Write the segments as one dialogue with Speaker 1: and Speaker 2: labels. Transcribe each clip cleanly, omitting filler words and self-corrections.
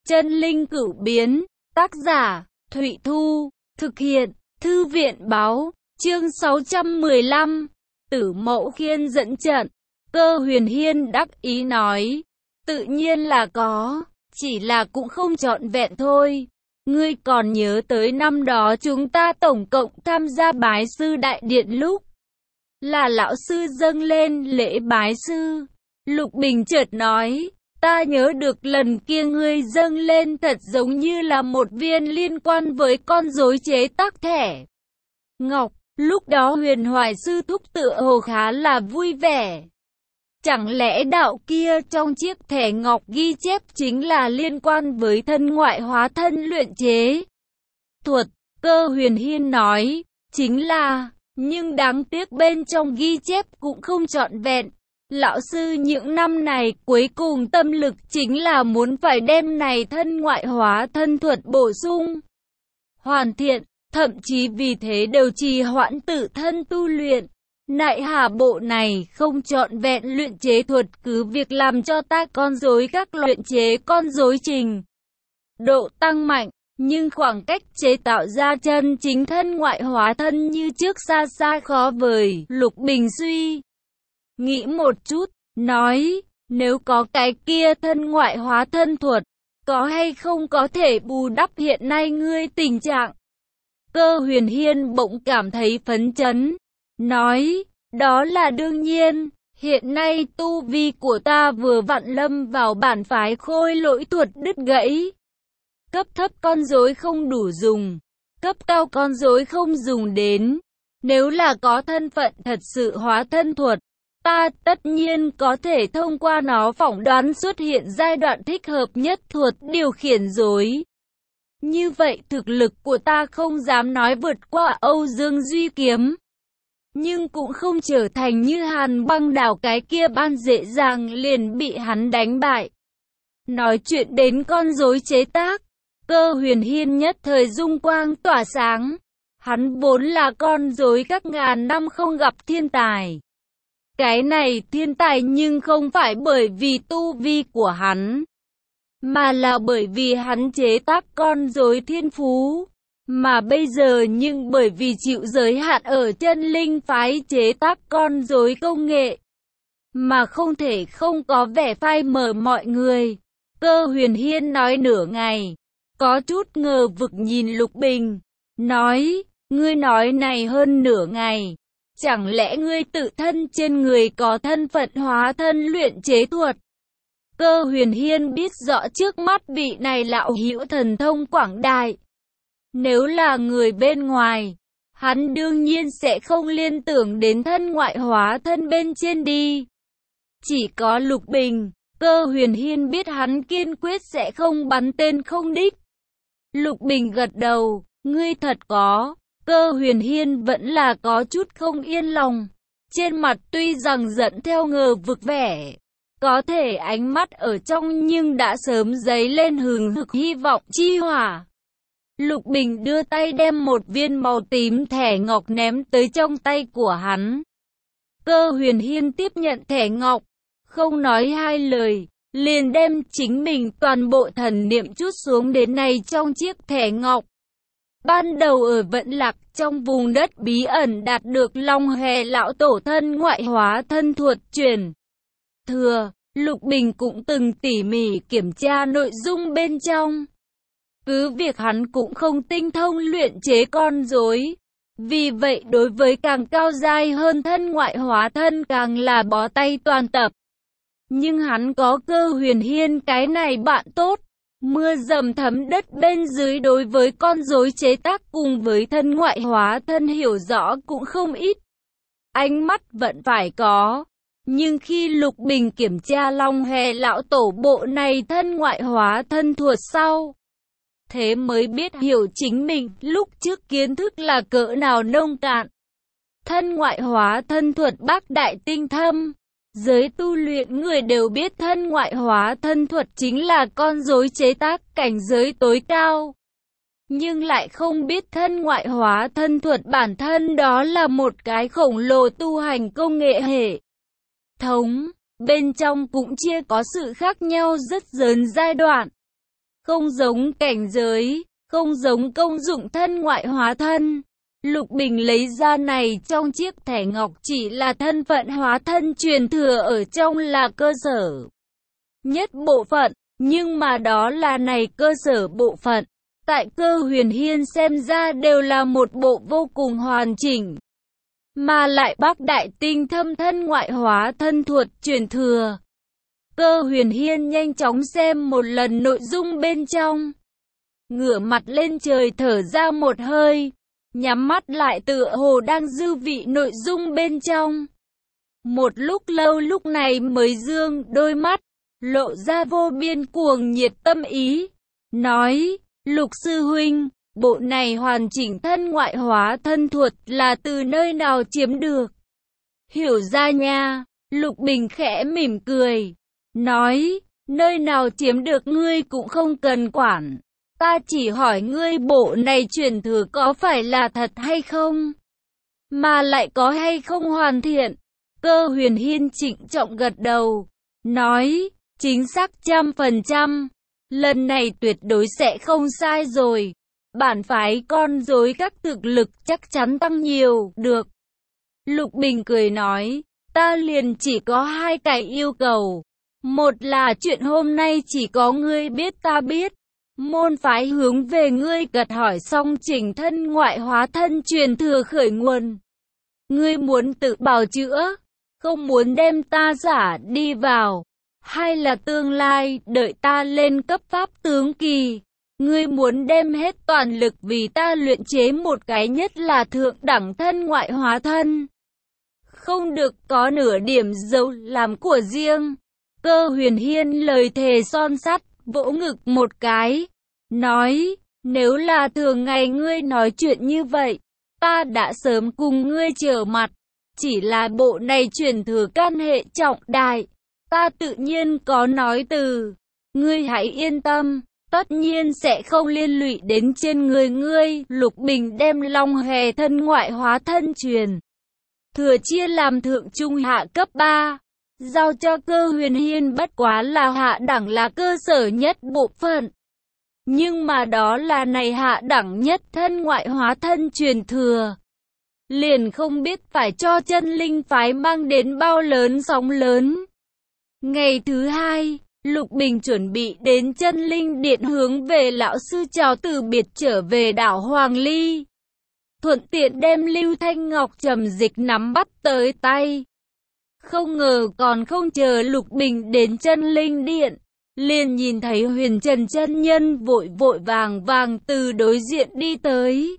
Speaker 1: Chân linh cửu biến, tác giả, Thụy Thu, thực hiện, Thư viện báo, chương 615, Tử Mẫu Khiên dẫn trận. Cơ Huyền Hiên đắc ý nói, tự nhiên là có, chỉ là cũng không trọn vẹn thôi. Ngươi còn nhớ tới năm đó chúng ta tổng cộng tham gia bái sư đại điện lúc là lão sư dâng lên lễ bái sư. Lục Bình chợt nói, ta nhớ được lần kia ngươi dâng lên thật giống như là một viên liên quan với con rối chế tác thẻ ngọc. Lúc đó Huyền Hoài sư thúc tựa hồ khá là vui vẻ. Chẳng lẽ đạo kia trong chiếc thẻ ngọc ghi chép chính là liên quan với thân ngoại hóa thân luyện chế thuật? Cơ Huyền Hiên nói, chính là, nhưng đáng tiếc bên trong ghi chép cũng không trọn vẹn. Lão sư những năm này cuối cùng tâm lực chính là muốn phải đem này thân ngoại hóa thân thuật bổ sung, hoàn thiện, thậm chí vì thế đều trì hoãn tự thân tu luyện. Nại hà bộ này không trọn vẹn luyện chế thuật cứ việc làm cho ta con rối các luyện chế con rối trình độ tăng mạnh, nhưng khoảng cách chế tạo ra chân chính thân ngoại hóa thân như trước xa xa khó vời. Lục Bình suy nghĩ một chút, nói, nếu có cái kia thân ngoại hóa thân thuật, có hay không có thể bù đắp hiện nay ngươi tình trạng? Cơ Huyền Hiên bỗng cảm thấy phấn chấn, nói, đó là đương nhiên, hiện nay tu vi của ta vừa vặn lâm vào bản phái khôi lỗi thuật đứt gãy. Cấp thấp con rối không đủ dùng, cấp cao con rối không dùng đến. Nếu là có thân phận thật sự hóa thân thuật, ta tất nhiên có thể thông qua nó phỏng đoán xuất hiện giai đoạn thích hợp nhất thuật điều khiển rối. Như vậy thực lực của ta không dám nói vượt qua Âu Dương Duy Kiếm, nhưng cũng không trở thành như Hàn Băng Đảo cái kia ban dễ dàng liền bị hắn đánh bại. Nói chuyện đến con rối chế tác, Cơ Huyền Hiên nhất thời dung quang tỏa sáng. Hắn vốn là con rối các ngàn năm không gặp thiên tài. Cái này thiên tài nhưng không phải bởi vì tu vi của hắn, mà là bởi vì hắn chế tác con rối thiên phú. Mà bây giờ nhưng bởi vì chịu giới hạn ở chân linh phái chế tác con rối công nghệ, mà không thể không có vẻ phai mờ mọi người. Cơ Huyền Hiên nói nửa ngày, có chút ngờ vực nhìn Lục Bình, nói, ngươi nói này hơn nửa ngày, chẳng lẽ ngươi tự thân trên người có thân phận hóa thân luyện chế thuật? Cơ Huyền Hiên biết rõ trước mắt vị này lão hữu thần thông quảng đại. Nếu là người bên ngoài, hắn đương nhiên sẽ không liên tưởng đến thân ngoại hóa thân bên trên đi. Chỉ có Lục Bình, Cơ Huyền Hiên biết hắn kiên quyết sẽ không bắn tên không đích. Lục Bình gật đầu, ngươi thật có. Cơ Huyền Hiên vẫn là có chút không yên lòng. Trên mặt tuy rằng dẫn theo ngờ vực vẻ, có thể ánh mắt ở trong nhưng đã sớm dấy lên hừng hực hy vọng chi hỏa. Lục Bình đưa tay đem một viên màu tím thẻ ngọc ném tới trong tay của hắn. Cơ Huyền Hiên tiếp nhận thẻ ngọc, không nói hai lời, liền đem chính mình toàn bộ thần niệm trút xuống đến này trong chiếc thẻ ngọc. Ban đầu ở Vận Lạc trong vùng đất bí ẩn đạt được Long Hề lão tổ thân ngoại hóa thân thuật truyền thừa, Lục Bình cũng từng tỉ mỉ kiểm tra nội dung bên trong. Cứ việc hắn cũng không tinh thông luyện chế con rối, vì vậy đối với càng cao giai hơn thân ngoại hóa thân càng là bó tay toàn tập. Nhưng hắn có Cơ Huyền Hiên cái này bạn tốt, mưa dầm thấm đất bên dưới đối với con rối chế tác cùng với thân ngoại hóa thân hiểu rõ cũng không ít. Ánh mắt vẫn phải có, nhưng khi Lục Bình kiểm tra Long Hề lão tổ bộ này thân ngoại hóa thân thuật sau, thế mới biết hiểu chính mình lúc trước kiến thức là cỡ nào nông cạn. Thân ngoại hóa thân thuật bác đại tinh thâm, giới tu luyện người đều biết thân ngoại hóa thân thuật chính là con rối chế tác cảnh giới tối cao, nhưng lại không biết thân ngoại hóa thân thuật bản thân đó là một cái khổng lồ tu hành công nghệ hệ thống, bên trong cũng chia có sự khác nhau rất lớn giai đoạn. không giống cảnh giới, không giống công dụng thân ngoại hóa thân. Lục Bình lấy ra này trong chiếc thẻ ngọc chỉ là thân phận hóa thân truyền thừa ở trong là cơ sở nhất bộ phận, nhưng mà đó là này cơ sở bộ phận. Tại Cơ Huyền Hiên xem ra đều là một bộ vô cùng hoàn chỉnh. Mà lại Bắc Đại Tinh Thâm thân ngoại hóa thân thuật truyền thừa. Cơ Huyền Hiên nhanh chóng xem một lần nội dung bên trong. Ngửa mặt lên trời thở ra một hơi. Nhắm mắt lại tựa hồ đang dư vị nội dung bên trong. Một lúc lâu lúc này mới dương đôi mắt, lộ ra vô biên cuồng nhiệt tâm ý. Nói, Lục sư huynh, bộ này hoàn chỉnh thân ngoại hóa thân thuật là từ nơi nào chiếm được? Hiểu ra nha, Lục Bình khẽ mỉm cười. Nói, nơi nào chiếm được ngươi cũng không cần quản. Ta chỉ hỏi ngươi bộ này truyền thừa có phải là thật hay không? Mà lại có hay không hoàn thiện? Cơ Huyền Hiên trịnh trọng gật đầu. Nói, chính xác 100%. Lần này tuyệt đối sẽ không sai rồi. Bản phái con rối các thực lực chắc chắn tăng nhiều, được. Lục Bình cười nói, ta liền chỉ có 2 cái yêu cầu. Một là chuyện hôm nay chỉ có ngươi biết ta biết. Môn phái hướng về ngươi gật hỏi xong chỉnh thân ngoại hóa thân truyền thừa khởi nguồn. Ngươi muốn tự bào chữa, không muốn đem ta giả đi vào. Hay là tương lai, đợi ta lên cấp pháp tướng kỳ, ngươi muốn đem hết toàn lực vì ta luyện chế một cái nhất là thượng đẳng thân ngoại hóa thân. Không được có nửa điểm dấu làm của riêng. Cơ Huyền Hiên lời thề son sắt, vỗ ngực một cái. Nói, nếu là thường ngày ngươi nói chuyện như vậy, ta đã sớm cùng ngươi trở mặt. Chỉ là bộ này truyền thừa can hệ trọng đại. Ta tự nhiên có nói từ. Ngươi hãy yên tâm, tất nhiên sẽ không liên lụy đến trên người ngươi. Lục Bình đem Long Hề thân ngoại hóa thân truyền thừa chia làm thượng trung hạ cấp 3. Giao cho Cơ Huyền Hiên bất quá là hạ đẳng là cơ sở nhất bộ phận. Nhưng mà đó là này hạ đẳng nhất thân ngoại hóa thân truyền thừa. Liền không biết phải cho chân linh phái mang đến bao lớn sóng lớn. Ngày thứ 2, Lục Bình chuẩn bị đến chân linh điện hướng về lão sư chào từ biệt trở về đảo Hoàng Ly. Thuận tiện đem Lưu Thanh Ngọc Trầm Dịch nắm bắt tới tay. Không ngờ còn không chờ Lục Bình đến chân linh điện, liền nhìn thấy Huyền Trần chân nhân vội vội vàng vàng từ đối diện đi tới.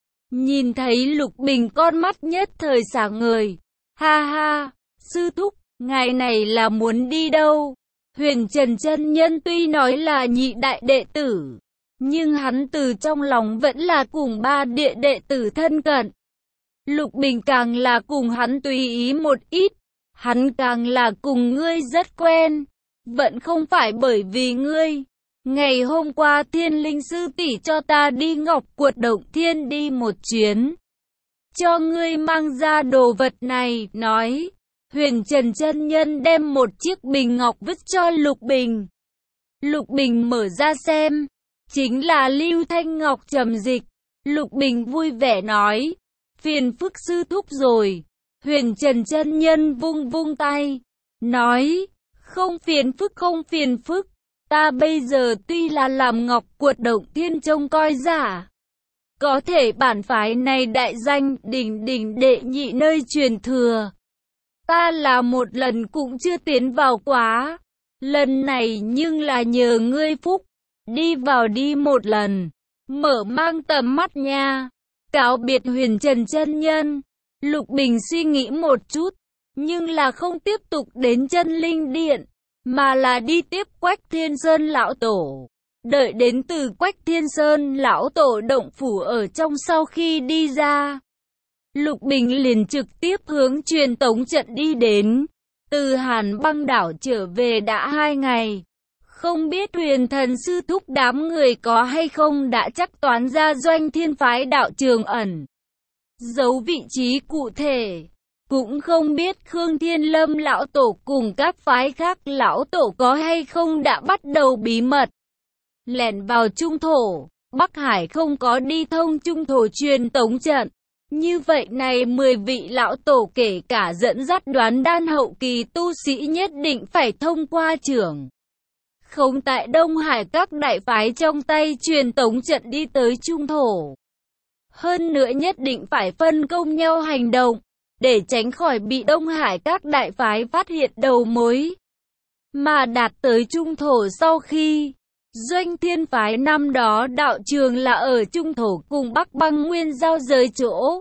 Speaker 1: Nhìn thấy Lục Bình con mắt nhất thời sáng ngời. Ha ha, sư thúc, ngài này là muốn đi đâu? Huyền Trần chân nhân tuy nói là nhị đại đệ tử, nhưng hắn từ trong lòng vẫn là cùng 3 đệ tử thân cận. Lục Bình càng là cùng hắn tùy ý một ít, hắn càng là cùng ngươi rất quen. Vẫn không phải bởi vì ngươi. Ngày hôm qua Thiên Linh sư tỷ cho ta đi Ngọc Cuột Động Thiên đi một chuyến. Cho ngươi mang ra đồ vật này, nói. Huyền Trần chân nhân đem một chiếc bình ngọc vứt cho Lục Bình. Lục Bình mở ra xem. Chính là Lưu Thanh Ngọc Trầm Dịch. Lục Bình vui vẻ nói. Phiền phức sư thúc rồi. Huyền Trần chân nhân vung vung tay. Nói. Không phiền phức. Ta bây giờ tuy là làm Ngọc Cuột Động Thiên trông coi giả. Có thể bản phái này đại danh đỉnh đệ nhị nơi truyền thừa. Ta là một lần cũng chưa tiến vào quá. Lần này nhưng là nhờ ngươi phúc. Đi vào đi một lần. Mở mang tầm mắt nha. Cáo biệt Huyền Trần chân nhân. Lục Bình suy nghĩ một chút. Nhưng là không tiếp tục đến chân linh điện. Mà là đi tiếp Quách Thiên Sơn lão tổ. Đợi đến từ Quách Thiên Sơn lão tổ động phủ ở trong sau khi đi ra. Lục Bình liền trực tiếp hướng truyền tống trận đi đến. Từ Hàn Băng đảo trở về đã 2 ngày. Không biết Huyền Thần sư thúc đám người có hay không đã chắc toán ra Doanh Thiên phái đạo Trường Ẩn. Giấu vị trí cụ thể. Cũng không biết Khương Thiên Lâm lão tổ cùng các phái khác lão tổ có hay không đã bắt đầu bí mật lẻn vào trung thổ. Bắc Hải không có đi thông trung thổ truyền tống trận. Như vậy này 10 vị lão tổ kể cả dẫn dắt đoán đan hậu kỳ tu sĩ nhất định phải thông qua trưởng không tại Đông Hải các đại phái trong tay truyền tống trận đi tới trung thổ. Hơn nữa nhất định phải phân công nhau hành động, để tránh khỏi bị Đông Hải các đại phái phát hiện đầu mối. Mà đạt tới trung thổ sau khi Doanh Thiên phái năm đó đạo trường là ở trung thổ cùng Bắc Băng Nguyên giao giới chỗ.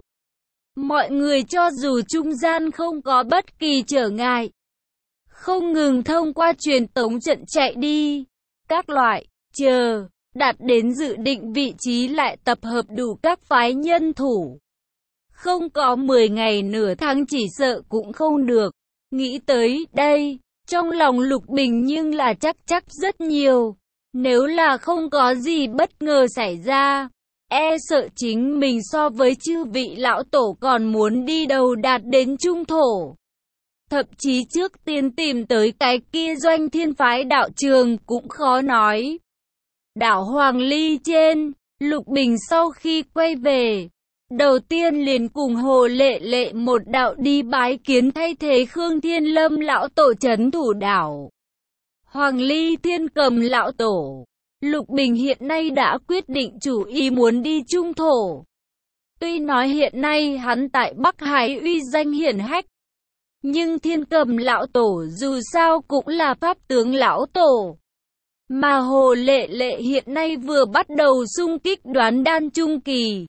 Speaker 1: Mọi người cho dù trung gian không có bất kỳ trở ngại, không ngừng thông qua truyền tống trận chạy đi, các loại, chờ, đạt đến dự định vị trí lại tập hợp đủ các phái nhân thủ. Không có 10 ngày nửa tháng chỉ sợ cũng không được. Nghĩ tới đây, trong lòng Lục Bình nhưng là chắc rất nhiều. Nếu là không có gì bất ngờ xảy ra, e sợ chính mình so với chư vị lão tổ còn muốn đi đầu đạt đến trung thổ. Thậm chí trước tiên tìm tới cái kia Doanh Thiên phái đạo trường cũng khó nói. Đảo Hoàng Ly trên, Lục Bình sau khi quay về, đầu tiên liền cùng Hồ Lệ Lệ một đạo đi bái kiến thay thế Khương Thiên Lâm lão tổ trấn thủ đảo Hoàng Ly Thiên Cầm lão tổ. Lục Bình hiện nay đã quyết định chủ ý muốn đi trung thổ. Tuy nói hiện nay hắn tại Bắc Hải uy danh hiển hách, nhưng Thiên Cầm lão tổ dù sao cũng là pháp tướng lão tổ. Mà Hồ Lệ Lệ hiện nay vừa bắt đầu xung kích đoán đan trung kỳ.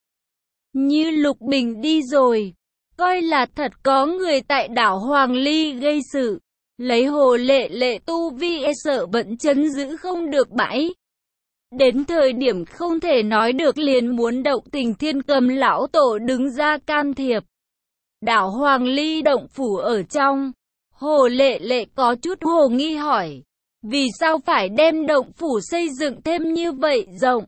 Speaker 1: Như Lục Bình đi rồi, coi là thật có người tại đảo Hoàng Ly gây sự, lấy Hồ Lệ Lệ tu vi e sợ vẫn chấn giữ không được bãi. Đến thời điểm không thể nói được liền muốn động tình Thiên Cầm lão tổ đứng ra can thiệp. Đảo Hoàng Ly động phủ ở trong, Hồ Lệ Lệ có chút hồ nghi hỏi, vì sao phải đem động phủ xây dựng thêm như vậy rộng?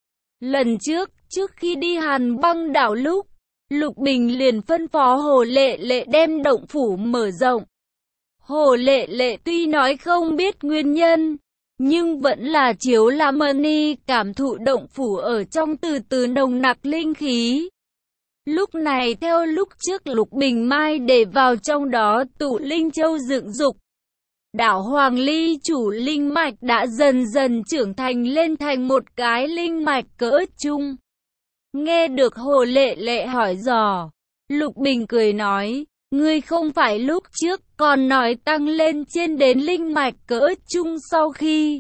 Speaker 1: Lần trước khi đi Hàn Băng đảo lúc, Lục Bình liền phân phó Hồ Lệ Lệ đem động phủ mở rộng. Hồ Lệ Lệ tuy nói không biết nguyên nhân, nhưng vẫn là chiếu làm mani cảm thụ động phủ ở trong từ từ nồng nặc linh khí. Lúc này theo lúc trước Lục Bình mai để vào trong đó tụ linh châu dựng dục. Đảo Hoàng Ly chủ linh mạch đã dần dần trưởng thành lên thành một cái linh mạch cỡ trung. Nghe được Hồ Lệ Lệ hỏi dò, Lục Bình cười nói, ngươi không phải lúc trước còn nói tăng lên trên đến linh mạch cỡ trung sau khi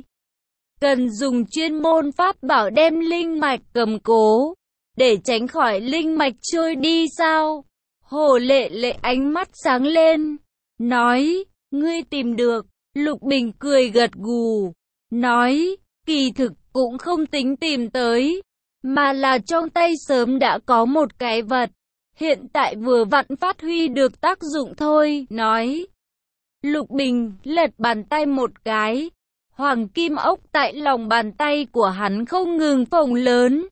Speaker 1: cần dùng chuyên môn pháp bảo đem linh mạch cầm cố, để tránh khỏi linh mạch trôi đi sao? Hồ Lệ Lệ ánh mắt sáng lên, nói, ngươi tìm được. Lục Bình cười gật gù, nói, kỳ thực cũng không tính tìm tới, mà là trong tay sớm đã có một cái vật, hiện tại vừa vặn phát huy được tác dụng thôi, nói. Lục Bình lật bàn tay một cái, hoàng kim ốc tại lòng bàn tay của hắn không ngừng phồng lớn.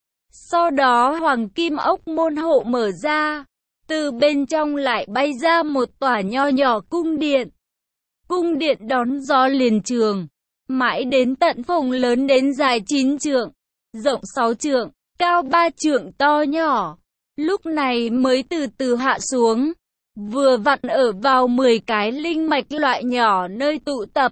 Speaker 1: Sau đó hoàng kim ốc môn hộ mở ra, từ bên trong lại bay ra một tòa nho nhỏ cung điện. Cung điện đón gió liền trường, mãi đến tận phồng lớn đến dài 9 trượng, rộng 6 trượng, cao 3 trượng to nhỏ. Lúc này mới từ từ hạ xuống, vừa vặn ở vào 10 cái linh mạch loại nhỏ nơi tụ tập.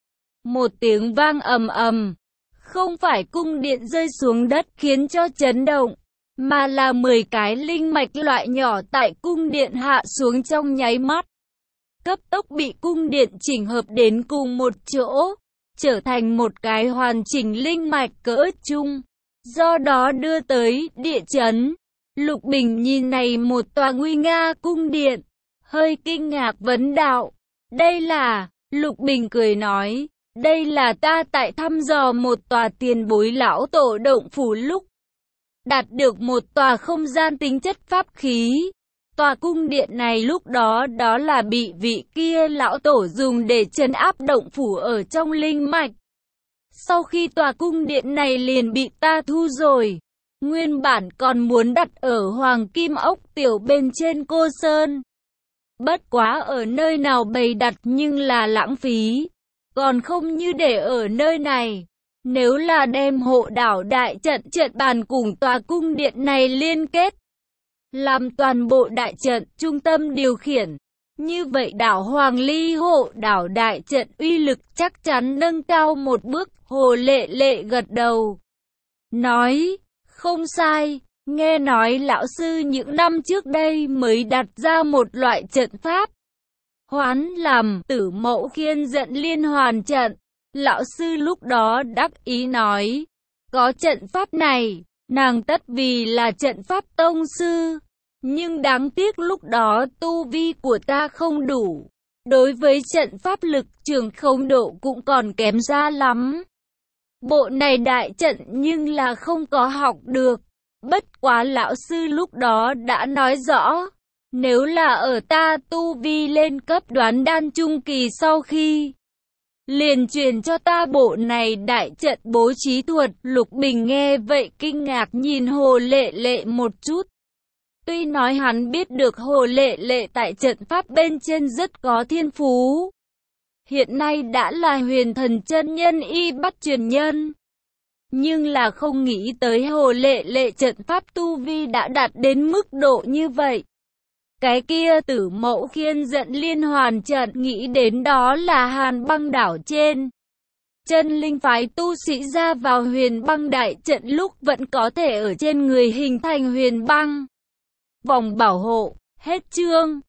Speaker 1: Một tiếng vang ầm ầm, không phải cung điện rơi xuống đất khiến cho chấn động, mà là 10 cái linh mạch loại nhỏ tại cung điện hạ xuống trong nháy mắt. Cấp tốc bị cung điện chỉnh hợp đến cùng một chỗ, trở thành một cái hoàn chỉnh linh mạch cỡ trung, do đó đưa tới địa chấn. Lục Bình nhìn này một tòa nguy nga cung điện, hơi kinh ngạc vấn đạo, đây là, Lục Bình cười nói, đây là ta tại thăm dò một tòa tiền bối lão tổ động phủ lúc đạt được một tòa không gian tính chất pháp khí. Tòa cung điện này lúc đó là bị vị kia lão tổ dùng để trấn áp động phủ ở trong linh mạch. Sau khi tòa cung điện này liền bị ta thu rồi, nguyên bản còn muốn đặt ở Hoàng Kim Ốc Tiểu bên trên Cô Sơn. Bất quá ở nơi nào bày đặt nhưng là lãng phí, còn không như để ở nơi này. Nếu là đem hộ đảo đại trận trận bàn cùng tòa cung điện này liên kết, làm toàn bộ đại trận trung tâm điều khiển, như vậy đảo Hoàng Ly hộ đảo đại trận uy lực chắc chắn nâng cao một bước. Hồ Lệ Lệ gật đầu, nói, không sai, nghe nói lão sư những năm trước đây mới đặt ra một loại trận pháp, hoán làm Tử Mẫu Khiên Dẫn Liên Hoàn trận. Lão sư lúc đó đắc ý nói, có trận pháp này, nàng tất vì là trận pháp tông sư. Nhưng đáng tiếc lúc đó tu vi của ta không đủ, đối với trận pháp lực trường khống độ cũng còn kém xa lắm. Bộ này đại trận nhưng là không có học được. Bất quá lão sư lúc đó đã nói rõ, nếu là ở ta tu vi lên cấp đoán đan trung kỳ sau khi liền truyền cho ta bộ này đại trận bố trí thuật. Lục Bình nghe vậy kinh ngạc nhìn Hồ Lệ Lệ một chút. Tuy nói hắn biết được Hồ Lệ Lệ tại trận pháp bên trên rất có thiên phú, hiện nay đã là huyền thần chân nhân y bắt truyền nhân, nhưng là không nghĩ tới Hồ Lệ Lệ trận pháp tu vi đã đạt đến mức độ như vậy. Cái kia Tử Mẫu Khiên Dẫn Liên Hoàn trận, nghĩ đến đó là Hàn Băng đảo trên chân linh phái tu sĩ ra vào huyền băng đại trận lúc vẫn có thể ở trên người hình thành huyền băng vòng bảo hộ. Hết chương.